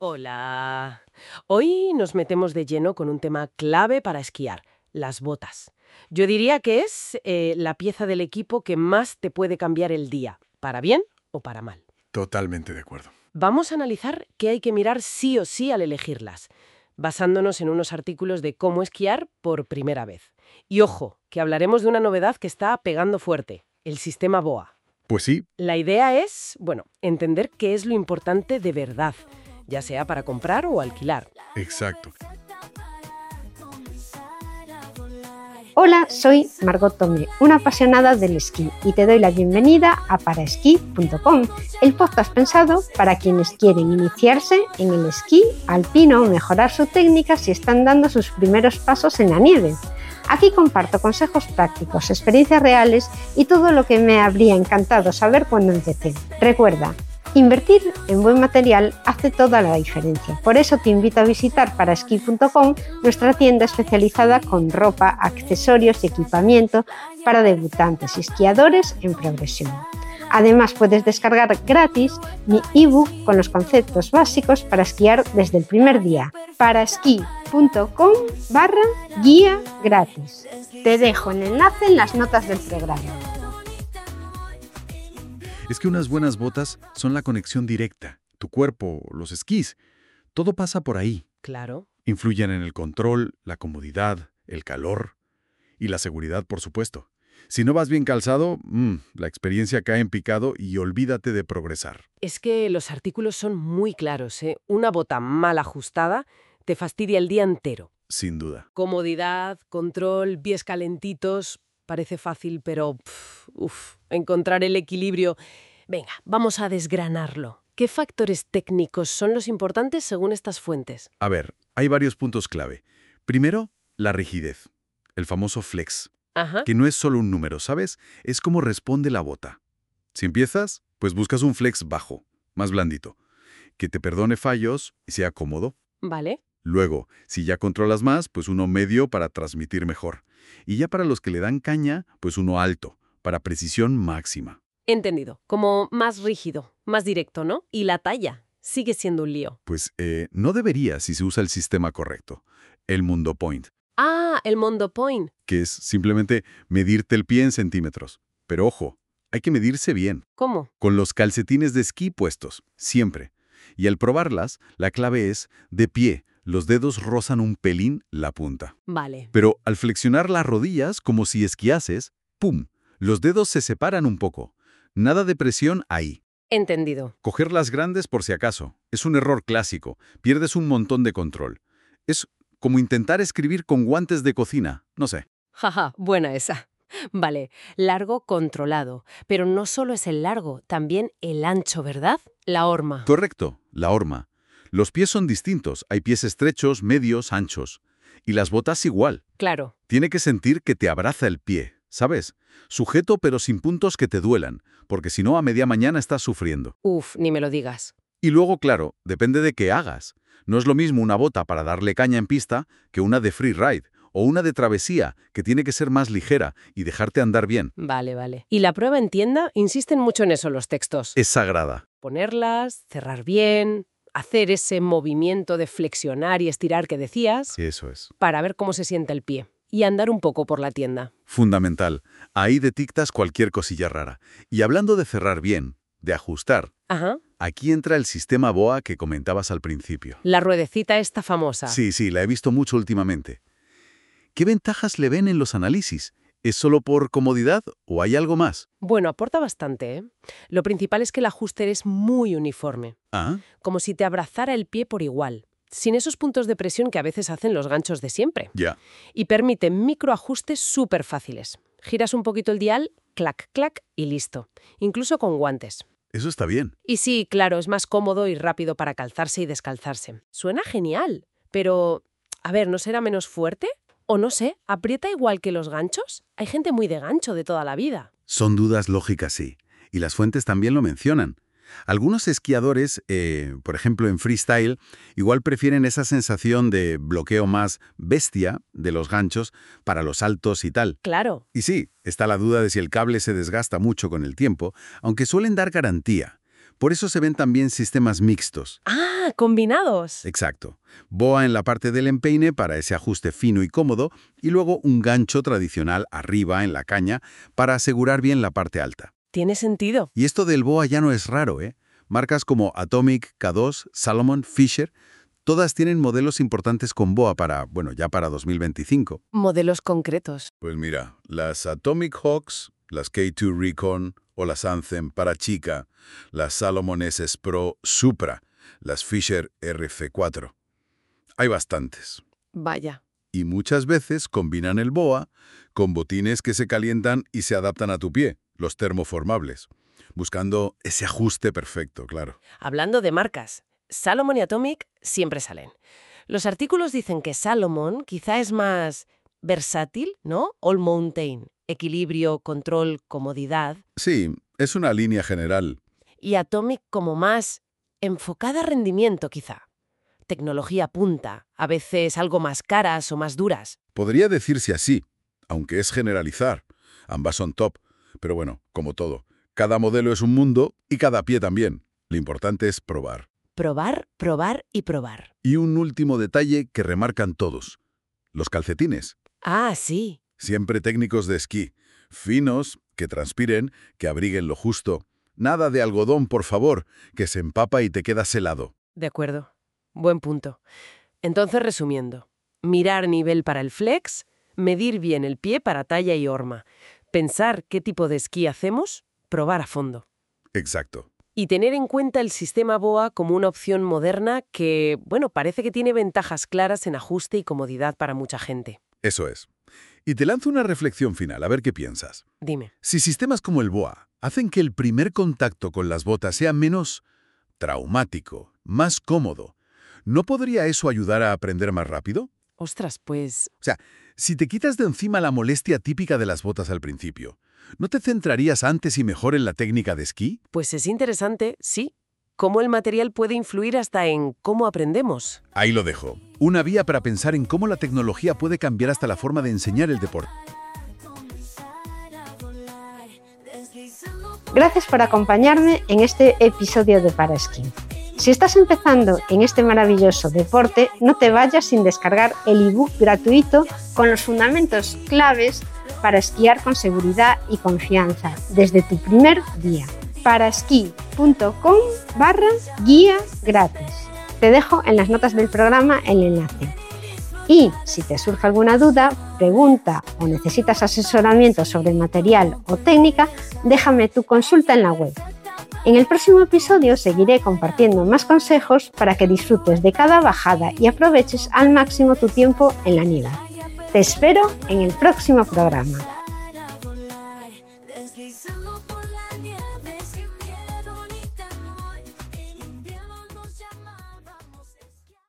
Hola. Hoy nos metemos de lleno con un tema clave para esquiar, las botas. Yo diría que es la pieza del equipo que más te puede cambiar el día, para bien o para mal. Totalmente de acuerdo. Vamos a analizar qué hay que mirar sí o sí al elegirlas, basándonos en unos artículos de cómo esquiar por primera vez. Y ojo, que hablaremos de una novedad que está pegando fuerte, el sistema BOA. Pues sí, La idea es, entender qué es lo importante de verdad, ya sea para comprar o alquilar. exacto. Hola, soy Margot Tomé, una apasionada del esquí, y te doy la bienvenida a paraesquí.com, el podcast pensado para quienes quieren iniciarse en el esquí alpino o mejorar su técnica si están dando sus primeros pasos en la nieve. Aquí comparto consejos prácticos, experiencias reales y todo lo que me habría encantado saber cuando empecé. Recuerda, invertir en buen material hace toda la diferencia. Por eso te invito a visitar paraesquí.com, nuestra tienda especializada con ropa, accesorios y equipamiento para debutantes y esquiadores en progresión. Además, puedes descargar gratis mi ebook con los conceptos básicos para esquiar desde el primer día. paraesquí.com/guía gratis. Te dejo el enlace en las notas del programa. Es que unas buenas botas son la conexión directa. Tu cuerpo, los esquís, todo pasa por ahí. Claro. Influyen en el control, la comodidad, el calor y la seguridad, por supuesto. Si no vas bien calzado, la experiencia cae en picado y olvídate de progresar. Es que los artículos son muy claros, ¿eh? Una bota mal ajustada te fastidia el día entero. Sin duda. Comodidad, control, pies calentitos, parece fácil, pero encontrar el equilibrio. Venga, vamos a desgranarlo. ¿Qué factores técnicos son los importantes según estas fuentes? A ver, hay varios puntos clave. Primero, la rigidez, el famoso flex, Ajá. que no es solo un número, ¿sabes? Es como responde la bota. Si empiezas, pues buscas un flex bajo, más blandito, que te perdone fallos y sea cómodo. Vale. Luego, si ya controlas más, pues uno medio para transmitir mejor. Y ya para los que le dan caña, pues uno alto, para precisión máxima. Entendido. Como más rígido, más directo, ¿no? Y la talla sigue siendo un lío. Pues no debería si se usa el sistema correcto, el Mundo Point, Ah, el Mondo Point. que es simplemente medirte el pie en centímetros. Pero ojo, hay que medirse bien, ¿Cómo? con los calcetines de esquí puestos, siempre. Y al probarlas, la clave es, de pie, los dedos rozan un pelín la punta. Vale. Pero al flexionar las rodillas, como si esquiases, ¡pum!, los dedos se separan un poco. Nada de presión ahí. Entendido. Coger las grandes por si acaso. Es un error clásico. Pierdes un montón de control. Es como intentar escribir con guantes de cocina. No sé. Jaja, buena esa. Vale, largo controlado. Pero no solo es el largo, también el ancho, ¿verdad? La horma. Correcto, la horma. Los pies son distintos. Hay pies estrechos, medios, anchos. Y las botas igual. Claro. Tiene que sentir que te abraza el pie, ¿sabes? Sujeto pero sin puntos que te duelan, porque si no a media mañana estás sufriendo. Ni me lo digas. Y luego, claro, depende de qué hagas. No es lo mismo una bota para darle caña en pista que una de freeride o una de travesía, que tiene que ser más ligera y dejarte andar bien. Vale. Y la prueba en tienda, insisten mucho en eso los textos. Es sagrada. Ponerlas, cerrar bien, hacer ese movimiento de flexionar y estirar que decías, Eso es. para ver cómo se siente el pie. Y andar un poco por la tienda. Fundamental. Ahí detectas cualquier cosilla rara. Y hablando de cerrar bien, de ajustar, Ajá. aquí entra el sistema BOA que comentabas al principio. La ruedecita esta famosa. Sí, la he visto mucho últimamente. ¿Qué ventajas le ven en los análisis? ¿Es solo por comodidad o hay algo más? Bueno, aporta bastante, ¿eh? Lo principal es que el ajuste es muy uniforme. Ah, Como si te abrazara el pie por igual, sin esos puntos de presión que a veces hacen los ganchos de siempre. ya. Y permite microajustes súper fáciles. Giras un poquito el dial, clac, clac y listo. Incluso con guantes. Eso está bien. Y sí, claro, es más cómodo y rápido para calzarse y descalzarse. Suena genial, pero, a ver, ¿no será menos fuerte? O no sé, ¿aprieta igual que los ganchos? Hay gente muy de gancho de toda la vida. Son dudas lógicas, sí. Y las fuentes también lo mencionan. Algunos esquiadores, por ejemplo en freestyle, igual prefieren esa sensación de bloqueo más bestia de los ganchos para los saltos y tal. Claro. Y sí, está la duda de si el cable se desgasta mucho con el tiempo, aunque suelen dar garantía. Por eso se ven también sistemas mixtos. Ah, combinados. Exacto. Boa en la parte del empeine para ese ajuste fino y cómodo, y luego un gancho tradicional arriba en la caña para asegurar bien la parte alta. Tiene sentido. Y esto del boa ya no es raro, ¿eh? Marcas como Atomic, K2, Salomon, Fisher, todas tienen modelos importantes con boa ya para 2025. Modelos concretos. Pues mira, las Atomic Hawks, las K2 Recon o las Anthem para chica, las Salomon SS Pro Supra, las Fisher RF4. Hay bastantes. Vaya. Y muchas veces combinan el BOA con botines que se calientan y se adaptan a tu pie, los termoformables, buscando ese ajuste perfecto, claro. Hablando de marcas, Salomon y Atomic siempre salen. Los artículos dicen que Salomon quizá es más versátil, ¿no? All Mountain, equilibrio, control, comodidad. Sí, es una línea general. Y Atomic como más enfocada a rendimiento, quizá. Tecnología punta, a veces algo más caras o más duras. Podría decirse así, aunque es generalizar. Ambas son top, pero bueno, como todo, cada modelo es un mundo y cada pie también. Lo importante es probar. Probar, probar y probar. Y un último detalle que remarcan todos: los calcetines. Ah, sí. Siempre técnicos de esquí, finos, que transpiren, que abriguen lo justo. Nada de algodón, por favor, que se empapa y te quedas helado. De acuerdo. Buen punto. Entonces, resumiendo, mirar nivel para el flex, medir bien el pie para talla y horma, pensar qué tipo de esquí hacemos, probar a fondo. Exacto. Y tener en cuenta el sistema BOA como una opción moderna que, parece que tiene ventajas claras en ajuste y comodidad para mucha gente. Eso es. Y te lanzo una reflexión final, a ver qué piensas. Dime. Si sistemas como el BOA hacen que el primer contacto con las botas sea menos traumático, más cómodo, ¿no podría eso ayudar a aprender más rápido? Ostras, pues... O sea, si te quitas de encima la molestia típica de las botas al principio, ¿no te centrarías antes y mejor en la técnica de esquí? Pues es interesante, sí. Cómo el material puede influir hasta en cómo aprendemos. Ahí lo dejo. Una vía para pensar en cómo la tecnología puede cambiar hasta la forma de enseñar el deporte. Gracias por acompañarme en este episodio de Para Esquí. Si estás empezando en este maravilloso deporte, no te vayas sin descargar el ebook gratuito con los fundamentos claves para esquiar con seguridad y confianza desde tu primer día. paraesquí.com/guía gratis. Te dejo en las notas del programa el enlace. Y si te surge alguna duda, pregunta o necesitas asesoramiento sobre material o técnica, déjame tu consulta en la web. En el próximo episodio seguiré compartiendo más consejos para que disfrutes de cada bajada y aproveches al máximo tu tiempo en la nieve. Te espero en el próximo programa.